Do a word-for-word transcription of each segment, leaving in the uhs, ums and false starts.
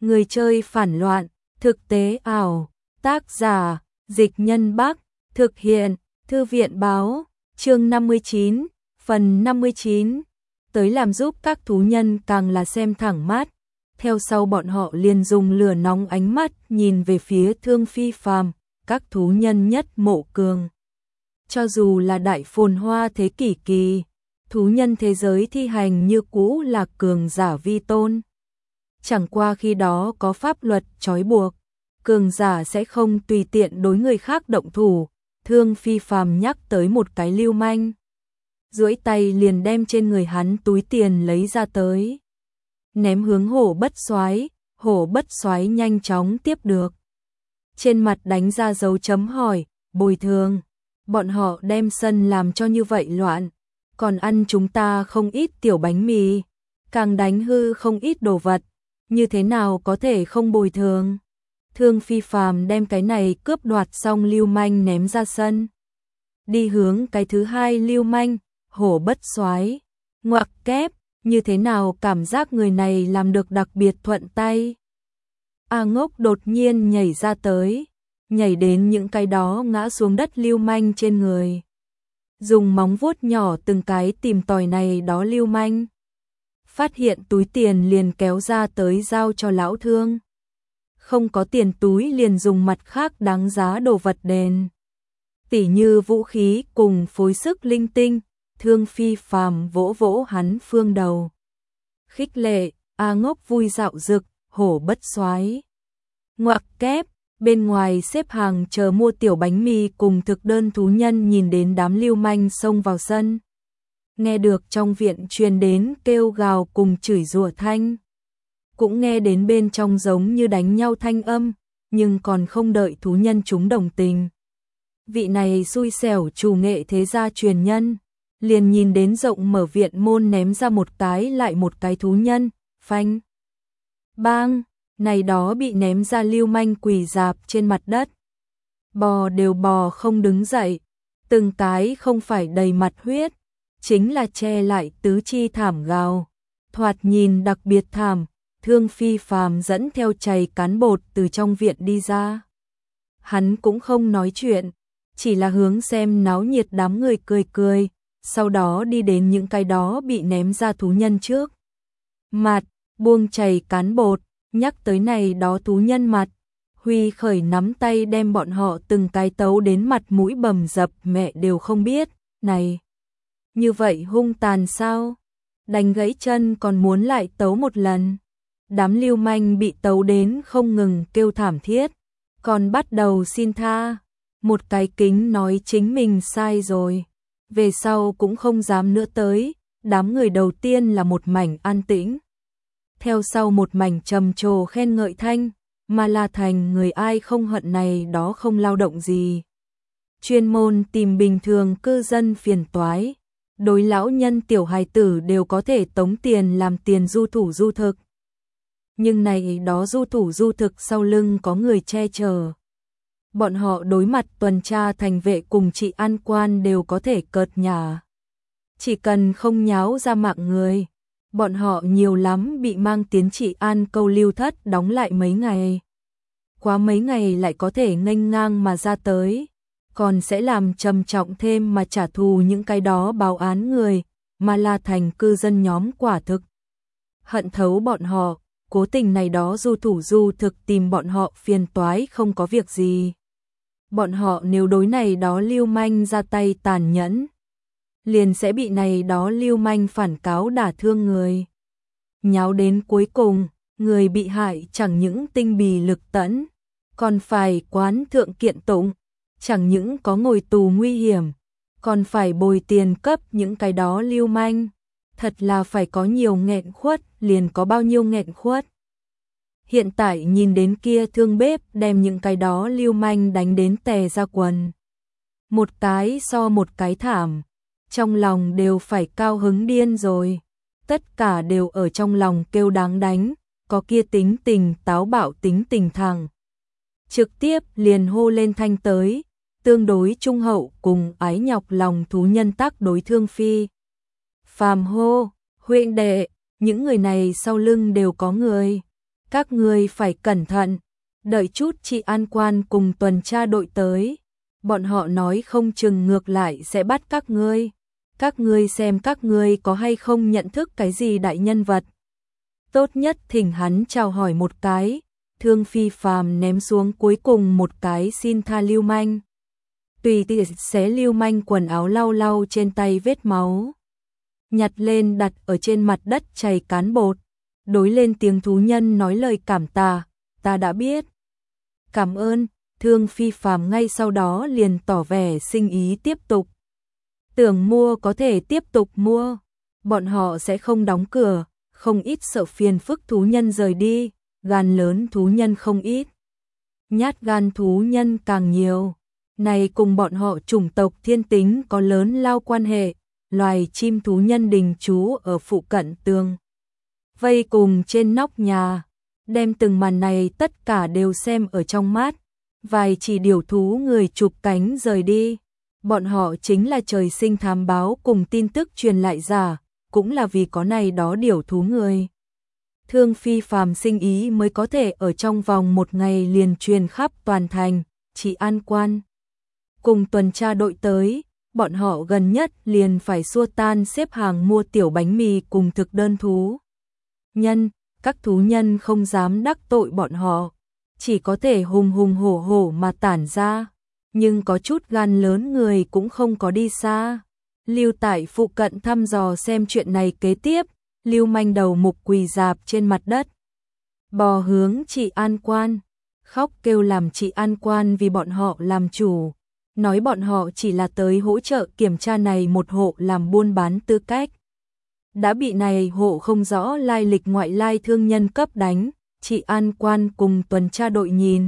Người chơi phản loạn, thực tế ảo, tác giả, Dịch Nhân Bắc, thực hiện, Thư viện báo, chương năm mươi chín, phần năm mươi chín, tới làm giúp các thú nhân càng là xem thẳng mắt, theo sau bọn họ liền dùng lửa nóng ánh mắt nhìn về phía Thương Phi Phàm, các thú nhân nhất mộ cường. Cho dù là đại phồn hoa thế kỷ kỳ, thú nhân thế giới thi hành như cũ là cường giả vi tôn. Chẳng qua khi đó có pháp luật trói buộc, cường giả sẽ không tùy tiện đối người khác động thủ. Thương Phi Phàm nhắc tới một cái lưu manh, duỗi tay liền đem trên người hắn túi tiền lấy ra tới, ném hướng Hổ Bất Soái. Hổ Bất Soái nhanh chóng tiếp được, trên mặt đánh ra dấu chấm hỏi, bồi thường. Bọn họ đem sân làm cho như vậy loạn, còn ăn chúng ta không ít tiểu bánh mì, càng đánh hư không ít đồ vật, như thế nào có thể không bồi thường. Thương Phi Phàm đem cái này cướp đoạt xong lưu manh ném ra sân, đi hướng cái thứ hai lưu manh. Hổ Bất Soái ngoặc kép, như thế nào cảm giác người này làm được đặc biệt thuận tay. A Ngốc đột nhiên nhảy ra tới, nhảy đến những cái đó ngã xuống đất lưu manh trên người, dùng móng vuốt nhỏ từng cái tìm tòi này đó lưu manh, phát hiện túi tiền liền kéo ra tới giao cho lão Thương. Không có tiền túi liền dùng mặt khác đáng giá đồ vật đền, tỉ như vũ khí cùng phối sức linh tinh. Thương Phi Phàm vỗ vỗ hắn phương đầu, khích lệ. A Ngốc vui dạo dực. Hổ Bất Soái ngoặc kép, bên ngoài xếp hàng chờ mua tiểu bánh mì cùng thực đơn thú nhân nhìn đến đám lưu manh xông vào sân, nghe được trong viện truyền đến kêu gào cùng chửi rủa thanh, cũng nghe đến bên trong giống như đánh nhau thanh âm, nhưng còn không đợi thú nhân chúng đồng tình, vị này xui xẻo chủ nghệ thế gia truyền nhân liền nhìn đến rộng mở viện môn ném ra một cái lại một cái thú nhân, phanh bang, này đó bị ném ra lưu manh quỳ rạp trên mặt đất, bò đều bò không đứng dậy, từng cái không phải đầy mặt huyết, chính là che lại tứ chi thảm gào, thoạt nhìn đặc biệt thảm. Thương Phi Phàm dẫn theo chày cán bột từ trong viện đi ra, hắn cũng không nói chuyện, chỉ là hướng xem náo nhiệt đám người cười cười, sau đó đi đến những cái đó bị ném ra thú nhân trước mặt, buông chày cán bột, nhắc tới này đó thú nhân mặt, huy khởi nắm tay đem bọn họ từng cái tấu đến mặt mũi bầm dập, mẹ đều không biết, này, như vậy hung tàn sao? Đánh gãy chân còn muốn lại tấu một lần. Đám lưu manh bị tấu đến không ngừng kêu thảm thiết, còn bắt đầu xin tha, một cái kính nói chính mình sai rồi, về sau cũng không dám nữa tới. Đám người đầu tiên là một mảnh an tĩnh, theo sau một mảnh trầm trồ khen ngợi thanh, mà là thành người ai không hận này đó không lao động gì, chuyên môn tìm bình thường cư dân phiền toái, đối lão nhân tiểu hài tử đều có thể tống tiền làm tiền du thủ du thực. Nhưng này đó du thủ du thực sau lưng có người che chở, bọn họ đối mặt tuần tra thành vệ cùng trị an quan đều có thể cợt nhả, chỉ cần không nháo ra mạng người, bọn họ nhiều lắm bị mang tiến trị an câu lưu thất đóng lại mấy ngày, quá mấy ngày lại có thể nghênh ngang mà ra tới, còn sẽ làm trầm trọng thêm mà trả thù những cái đó báo án người, mà là thành cư dân nhóm quả thực hận thấu bọn họ, cố tình này đó du thủ du thực tìm bọn họ phiền toái không có việc gì. Bọn họ nếu đối này đó lưu manh ra tay tàn nhẫn, liền sẽ bị này đó lưu manh phản cáo đả thương người. Nháo đến cuối cùng, người bị hại chẳng những tinh bì lực tẫn, còn phải quán thượng kiện tụng, chẳng những có ngồi tù nguy hiểm, còn phải bồi tiền cấp những cái đó lưu manh. Thật là phải có nhiều nghẹn khuất, liền có bao nhiêu nghẹn khuất. Hiện tại nhìn đến kia thương bếp đem những cái đó lưu manh đánh đến tè ra quần, một cái so một cái thảm, trong lòng đều phải cao hứng điên rồi, tất cả đều ở trong lòng kêu đáng đánh, có kia tính tình táo bạo tính tình thẳng, trực tiếp liền hô lên thanh tới, tương đối trung hậu cùng ái nhọc lòng thú nhân tác đối Thương Phi Phàm hô, huynh đệ, những người này sau lưng đều có người, Các ngươi phải cẩn thận, đợi chút chị an quan cùng tuần tra đội tới, bọn họ nói không chừng ngược lại sẽ bắt các ngươi. Các ngươi xem các ngươi có hay không nhận thức cái gì đại nhân vật. Tốt nhất thỉnh hắn chào hỏi một cái. Thương Phi Phàm ném xuống cuối cùng một cái xin tha lưu manh. Tùy tiện xé lưu manh quần áo lau lau trên tay vết máu. Nhặt lên đặt ở trên mặt đất chảy cán bột. Đối lên tiếng thú nhân nói lời cảm tạ, ta đã biết. Cảm ơn, Thương Phi Phàm ngay sau đó liền tỏ vẻ sinh ý tiếp tục. Tưởng mua có thể tiếp tục mua, bọn họ sẽ không đóng cửa, không ít sợ phiền phức thú nhân rời đi, gan lớn thú nhân không ít. Nhát gan thú nhân càng nhiều, này cùng bọn họ chủng tộc thiên tính có lớn lao quan hệ, loài chim thú nhân đình trú ở phụ cận tường. Vây cùng trên nóc nhà, đem từng màn này tất cả đều xem ở trong mắt, vài chỉ điều thú người chụp cánh rời đi. Bọn họ chính là trời sinh thám báo cùng tin tức truyền lại giả, cũng là vì có này đó điều thú người. Thương Phi Phàm sinh ý mới có thể ở trong vòng một ngày liền truyền khắp toàn thành, chỉ an quan. Cùng tuần tra đội tới, bọn họ gần nhất liền phải xua tan xếp hàng mua tiểu bánh mì cùng thực đơn thú nhân, các thú nhân không dám đắc tội bọn họ, chỉ có thể hùng hùng hổ hổ mà tản ra. Nhưng có chút gan lớn người cũng không có đi xa. Lưu tại phụ cận thăm dò xem chuyện này kế tiếp, lưu manh đầu mục quỳ dạp trên mặt đất. Bò hướng chị an quan, khóc kêu làm chị an quan vì bọn họ làm chủ. Nói bọn họ chỉ là tới hỗ trợ kiểm tra này một hộ làm buôn bán tư cách. Đã bị này hộ không rõ lai lịch ngoại lai thương nhân cấp đánh, chị an quan cùng tuần tra đội nhìn.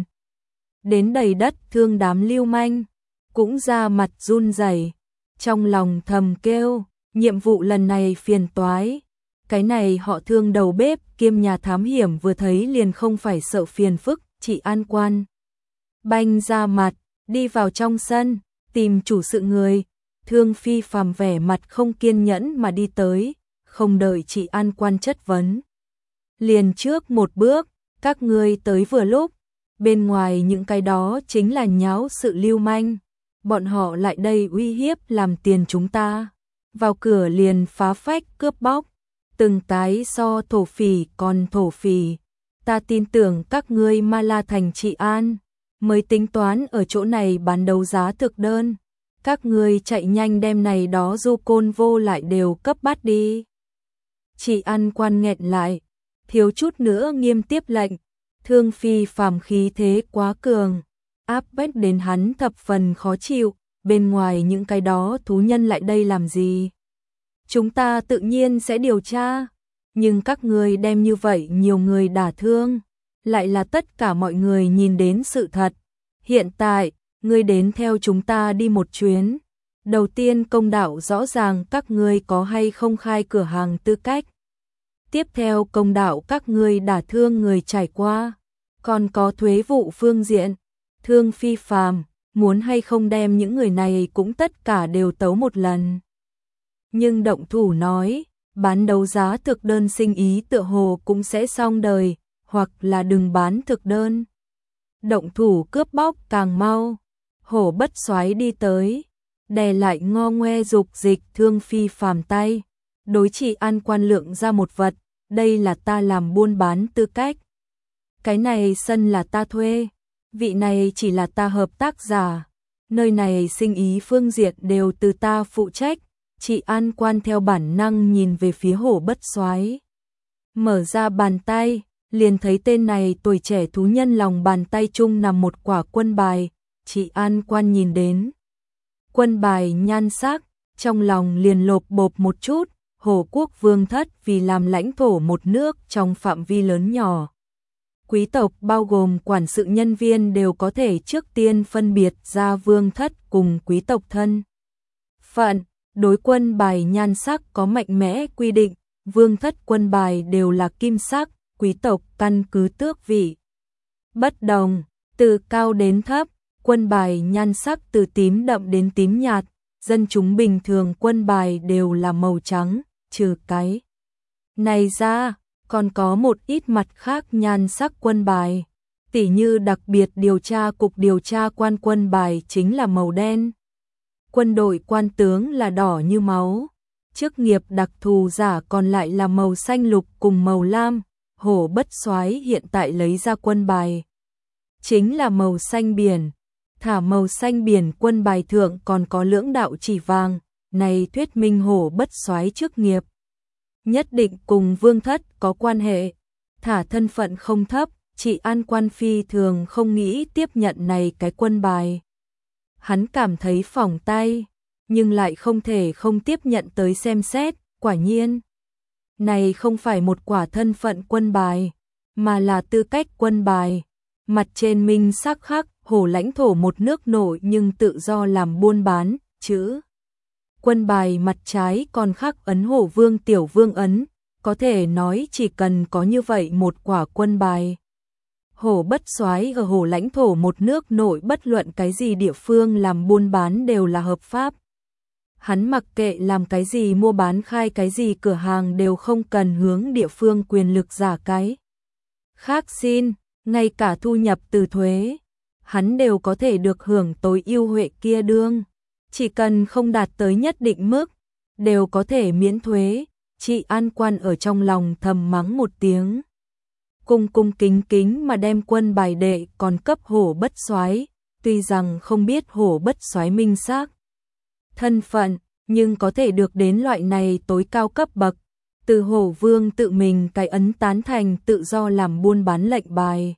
Đến đầy đất thương đám lưu manh, cũng ra mặt run rẩy, trong lòng thầm kêu, nhiệm vụ lần này phiền toái. Cái này họ thương đầu bếp kiêm nhà thám hiểm vừa thấy liền không phải sợ phiền phức, chị an quan. Banh ra mặt, đi vào trong sân, tìm chủ sự người, Thương Phi Phàm vẻ mặt không kiên nhẫn mà đi tới, không đợi chị an quan chất vấn. Liền trước một bước, các ngươi tới vừa lúc. Bên ngoài những cái đó chính là nháo sự lưu manh, bọn họ lại đây uy hiếp làm tiền chúng ta, vào cửa liền phá phách cướp bóc, từng cái so thổ phỉ còn thổ phỉ, ta tin tưởng các ngươi Ma La thành trị an, mới tính toán ở chỗ này bán đấu giá thực đơn, các ngươi chạy nhanh đem này đó du côn vô lại đều cấp bắt đi. Chị an quan nghẹn lại, thiếu chút nữa nghiêm tiếp lệnh. Thương Phi Phàm khí thế quá cường, áp bách đến hắn thập phần khó chịu, bên ngoài những cái đó thú nhân lại đây làm gì? Chúng ta tự nhiên sẽ điều tra, nhưng các ngươi đem như vậy nhiều người đả thương, lại là tất cả mọi người nhìn đến sự thật. Hiện tại, ngươi đến theo chúng ta đi một chuyến. Đầu tiên công đạo rõ ràng các ngươi có hay không khai cửa hàng tư cách. Tiếp theo công đạo các ngươi đả thương người trải qua, còn có thuế vụ phương diện. Thương Phi Phàm muốn hay không đem những người này cũng tất cả đều tấu một lần. Nhưng động thủ nói, bán đấu giá thực đơn sinh ý tựa hồ cũng sẽ xong đời, hoặc là đừng bán thực đơn. Động thủ cướp bóc càng mau. Hổ Bất Soái đi tới, đè lại ngo ngoe dục dịch Thương Phi Phàm tay, đối chị an quan lượng ra một vật, đây là ta làm buôn bán tư cách. Cái này sân là ta thuê, vị này chỉ là ta hợp tác giả, nơi này sinh ý phương diện đều từ ta phụ trách. Chị an quan theo bản năng nhìn về phía Hổ Bất Soái, mở ra bàn tay, liền thấy tên này tuổi trẻ thú nhân lòng bàn tay chung nằm một quả quân bài. Chị an quan nhìn đến quân bài nhan sắc, trong lòng liền lộp bộp một chút. Hổ quốc vương thất vì làm lãnh thổ một nước trong phạm vi lớn nhỏ, quý tộc bao gồm quản sự nhân viên đều có thể trước tiên phân biệt ra vương thất cùng quý tộc thân phận. Đối quân bài nhan sắc có mạnh mẽ quy định, vương thất quân bài đều là kim sắc, quý tộc căn cứ tước vị bất đồng, từ cao đến thấp. Quân bài nhan sắc từ tím đậm đến tím nhạt, dân chúng bình thường quân bài đều là màu trắng, trừ cái này ra, còn có một ít mặt khác nhan sắc quân bài, tỉ như đặc biệt điều tra cục điều tra quan quân bài chính là màu đen. Quân đội quan tướng là đỏ như máu, chức nghiệp đặc thù giả còn lại là màu xanh lục cùng màu lam. Hổ Bất Soái hiện tại lấy ra quân bài chính là màu xanh biển, thả màu xanh biển quân bài thượng còn có lưỡng đạo chỉ vàng, này thuyết minh Hổ Bất Soái chức nghiệp nhất định cùng Vương Thất có quan hệ, thả thân phận không thấp, Trị An quan phi thường không nghĩ tiếp nhận này cái quân bài. Hắn cảm thấy phỏng tay, nhưng lại không thể không tiếp nhận tới xem xét, quả nhiên. Này không phải một quả thân phận quân bài, mà là tư cách quân bài. Mặt trên minh sắc khắc, hổ lãnh thổ một nước nổi nhưng tự do làm buôn bán, chữ. Quân bài mặt trái còn khắc ấn hổ vương tiểu vương ấn, có thể nói chỉ cần có như vậy một quả quân bài. Hổ Bất Soái ở hổ lãnh thổ một nước nổi bất luận cái gì địa phương làm buôn bán đều là hợp pháp. Hắn mặc kệ làm cái gì mua bán khai cái gì cửa hàng đều không cần hướng địa phương quyền lực giả cái. Khác xin, ngay cả thu nhập từ thuế, hắn đều có thể được hưởng tối ưu huệ kia đương. Chỉ cần không đạt tới nhất định mức, đều có thể miễn thuế. Trị An quan ở trong lòng thầm mắng một tiếng. Cung cung kính kính mà đem quân bài đệ còn cấp Hổ Bất Soái, tuy rằng không biết Hổ Bất Soái minh xác thân phận, nhưng có thể được đến loại này tối cao cấp bậc, từ Hổ Vương tự mình cái ấn tán thành tự do làm buôn bán lệnh bài.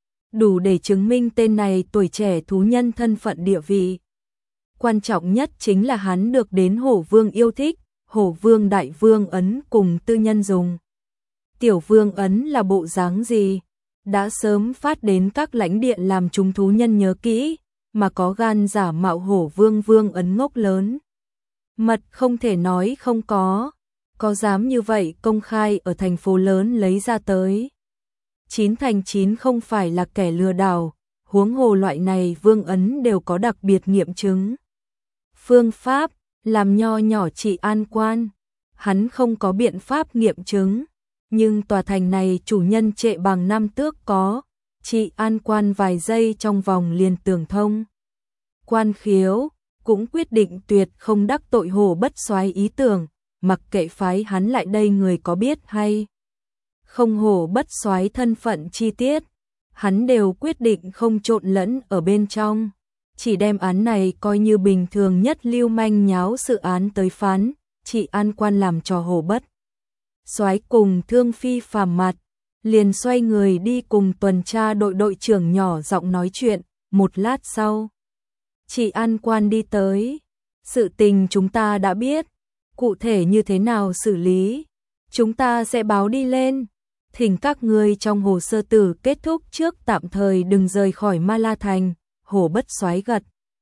Đủ để chứng minh tên này tuổi trẻ thú nhân thân phận địa vị. Quan trọng nhất chính là hắn được đến Hổ Vương yêu thích, Hổ Vương đại vương ấn cùng tư nhân dùng. Tiểu vương ấn là bộ dáng gì? Đã sớm phát đến các lãnh địa làm chúng thú nhân nhớ kỹ, mà có gan giả mạo Hổ Vương vương ấn ngốc lớn. Mật không thể nói không có, có dám như vậy công khai ở thành phố lớn lấy ra tới. Chín thành chín không phải là kẻ lừa đảo, huống hồ loại này vương ấn đều có đặc biệt nghiệm chứng. Phương pháp, làm nho nhỏ Trị An quan, hắn không có biện pháp nghiệm chứng, nhưng tòa thành này chủ nhân Trệ Bằng năm tước có, Trị An quan vài giây trong vòng liền tường thông. Quan khiếu cũng quyết định tuyệt không đắc tội Hổ Bất Soái ý tưởng, mặc kệ phái hắn lại đây người có biết hay không Hổ Bất Soái thân phận chi tiết, hắn đều quyết định không trộn lẫn ở bên trong, chỉ đem án này coi như bình thường nhất lưu manh nháo sự án tới phán. Trị An quan làm trò Hổ Bất Soái cùng Thương Phi phàm mặt, liền xoay người đi cùng tuần tra đội đội trưởng nhỏ giọng nói chuyện. Một lát sau, Trị An quan đi tới. Sự tình chúng ta đã biết, cụ thể như thế nào xử lý, chúng ta sẽ báo đi lên. Thỉnh các ngươi trong hồ sơ tử kết thúc trước tạm thời đừng rời khỏi Ma La Thành. Hổ Bất Soái gật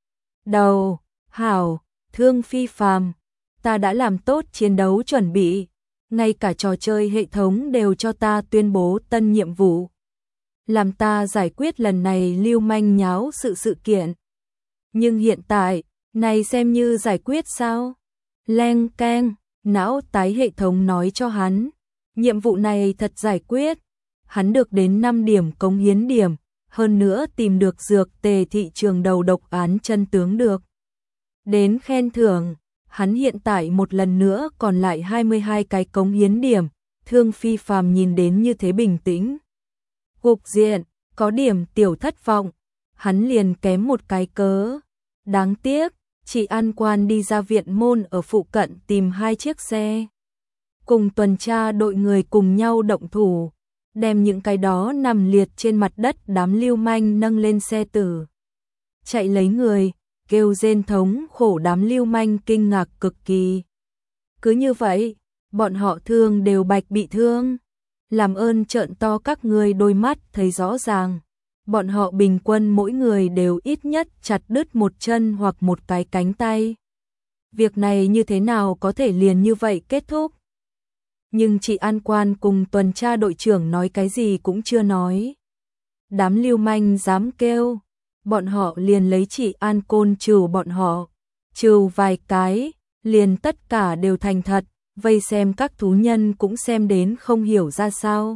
đầu, hảo. Thương Phi phàm, ta đã làm tốt chiến đấu chuẩn bị, ngay cả trò chơi hệ thống đều cho ta tuyên bố tân nhiệm vụ, làm ta giải quyết lần này lưu manh nháo sự sự kiện. Nhưng hiện tại, này xem như giải quyết sao? Leng keng, não tái hệ thống nói cho hắn, nhiệm vụ này thật giải quyết. Hắn được đến năm điểm cống hiến điểm, hơn nữa tìm được dược tề thị trường đầu độc án chân tướng được đến khen thưởng. Hắn hiện tại một lần nữa còn lại hai mươi hai cái cống hiến điểm. Thương Phi phàm nhìn đến như thế bình tĩnh cục diện, có điểm tiểu thất vọng. Hắn liền kém một cái cớ. Đáng tiếc, Trị An quan đi ra viện môn ở phụ cận tìm hai chiếc xe, cùng tuần tra đội người cùng nhau động thủ, đem những cái đó nằm liệt trên mặt đất đám lưu manh nâng lên xe tử, chạy lấy người. Kêu rên thống khổ đám lưu manh kinh ngạc cực kỳ. Cứ như vậy, bọn họ thương đều bạch bị thương. Làm ơn trợn to các ngươi đôi mắt thấy rõ ràng. Bọn họ bình quân mỗi người đều ít nhất chặt đứt một chân hoặc một cái cánh tay. Việc này như thế nào có thể liền như vậy kết thúc? Nhưng Trị An quan cùng tuần tra đội trưởng nói cái gì cũng chưa nói. Đám lưu manh dám kêu, bọn họ liền lấy Trị An côn trừ bọn họ, trừ vài cái, liền tất cả đều thành thật. vây xem các thú nhân cũng xem đến không hiểu ra sao.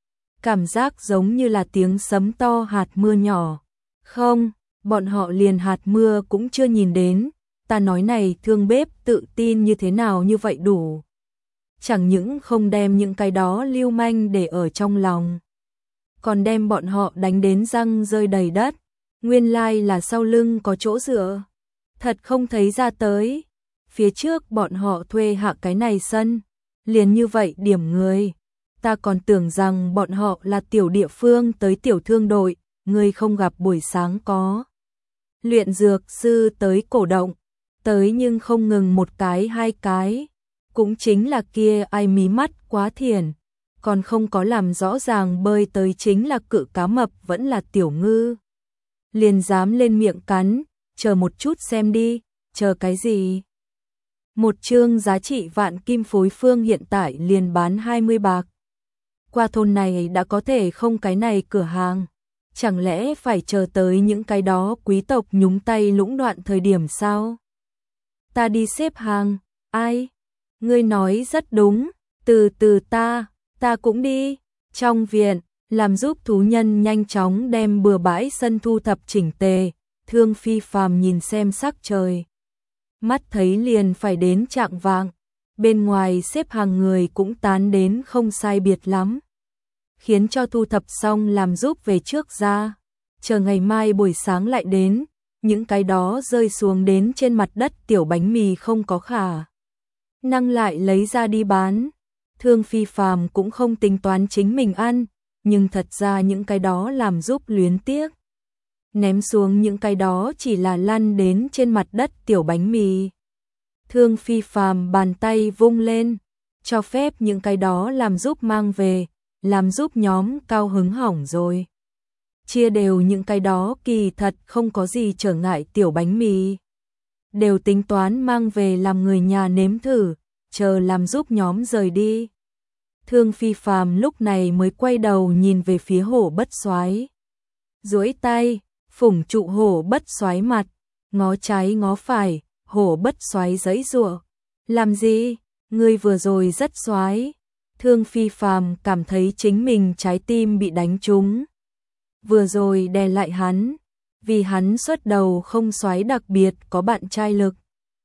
Cảm giác giống như là tiếng sấm to hạt mưa nhỏ. Không, bọn họ liền hạt mưa cũng chưa nhìn đến, ta nói này thương bếp tự tin như thế nào như vậy đủ. Chẳng những không đem những cái đó lưu manh để ở trong lòng, còn đem bọn họ đánh đến răng rơi đầy đất, nguyên lai là sau lưng có chỗ dựa. Thật không thấy ra tới, phía trước bọn họ thuê hạ cái này sân, liền như vậy điểm người. Ta còn tưởng rằng bọn họ là tiểu địa phương tới tiểu thương đội, người không gặp buổi sáng có. Luyện dược sư tới cổ động, tới nhưng không ngừng một cái hai cái, cũng chính là kia ai mí mắt quá thiền, còn không có làm rõ ràng bơi tới chính là cự cá mập vẫn là tiểu ngư. Liền dám lên miệng cắn, chờ một chút xem đi, chờ cái gì? Một chương giá trị vạn kim phối phương hiện tại liền bán hai mươi bạc. Qua thôn này đã có thể không cái này cửa hàng, chẳng lẽ phải chờ tới những cái đó quý tộc nhúng tay lũng đoạn thời điểm sao? Ta đi xếp hàng, ai? Ngươi nói rất đúng, từ từ ta, ta cũng đi. Trong viện, làm giúp thú nhân nhanh chóng đem bừa bãi sân thu thập chỉnh tề, Thương Phi Phàm nhìn xem sắc trời. Mắt thấy liền phải đến chạng vạng, bên ngoài xếp hàng người cũng tán đến không sai biệt lắm. Khiến cho thu thập xong làm giúp về trước ra, chờ ngày mai buổi sáng lại đến, những cái đó rơi xuống đến trên mặt đất tiểu bánh mì không có khả năng lại lấy ra đi bán. Thương Phi Phàm cũng không tính toán chính mình ăn, nhưng thật ra những cái đó làm giúp luyến tiếc. Ném xuống những cái đó chỉ là lăn đến trên mặt đất tiểu bánh mì. Thương Phi Phàm bàn tay vung lên, cho phép những cái đó làm giúp mang về, làm giúp nhóm cao hứng hỏng rồi. Chia đều những cái đó kỳ thật không có gì trở ngại tiểu bánh mì. Đều tính toán mang về làm người nhà nếm thử, chờ làm giúp nhóm rời đi. Thương Phi Phàm lúc này mới quay đầu nhìn về phía Hổ Bất Soái, duỗi tay phủng trụ Hổ Bất Soái mặt, ngó trái ngó phải. Hổ Bất Soái giãy giụa, làm gì? Ngươi vừa rồi rất soái. Thương Phi Phàm cảm thấy chính mình trái tim bị đánh trúng. Vừa rồi đè lại hắn, vì hắn xuất đầu không soái đặc biệt có bạn trai lực.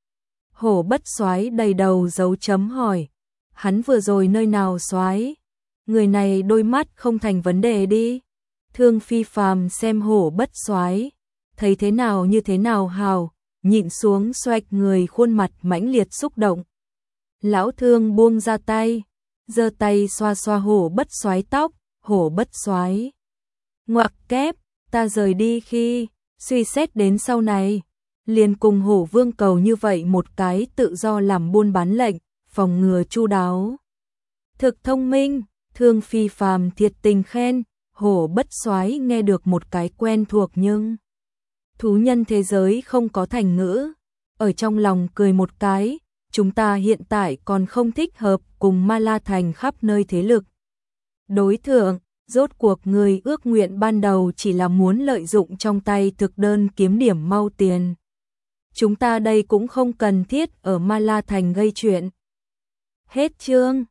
Hổ Bất Soái đầy đầu dấu chấm hỏi, hắn vừa rồi nơi nào soái? Người này đôi mắt không thành vấn đề đi. Thương Phi Phàm xem Hổ Bất Soái, thấy thế nào như thế nào hào, nhịn xuống xoạch người khuôn mặt mãnh liệt xúc động. Lão Thương buông ra tay, giơ tay xoa xoa Hổ Bất Soái tóc. Hổ Bất Soái ngoặc kép, ta rời đi khi suy xét đến sau này, liền cùng Hổ Vương cầu như vậy một cái tự do làm buôn bán lệnh, phòng ngừa chu đáo. Thực thông minh. Thương Phi Phàm thiệt tình khen. Hổ Bất Soái nghe được một cái quen thuộc nhưng thú nhân thế giới không có thành ngữ, ở trong lòng cười một cái, chúng ta hiện tại còn không thích hợp cùng Ma La Thành khắp nơi thế lực. Đối thượng, rốt cuộc người ước nguyện ban đầu chỉ là muốn lợi dụng trong tay thực đơn kiếm điểm mau tiền. Chúng ta đây cũng không cần thiết ở Ma La Thành gây chuyện. Hết chương.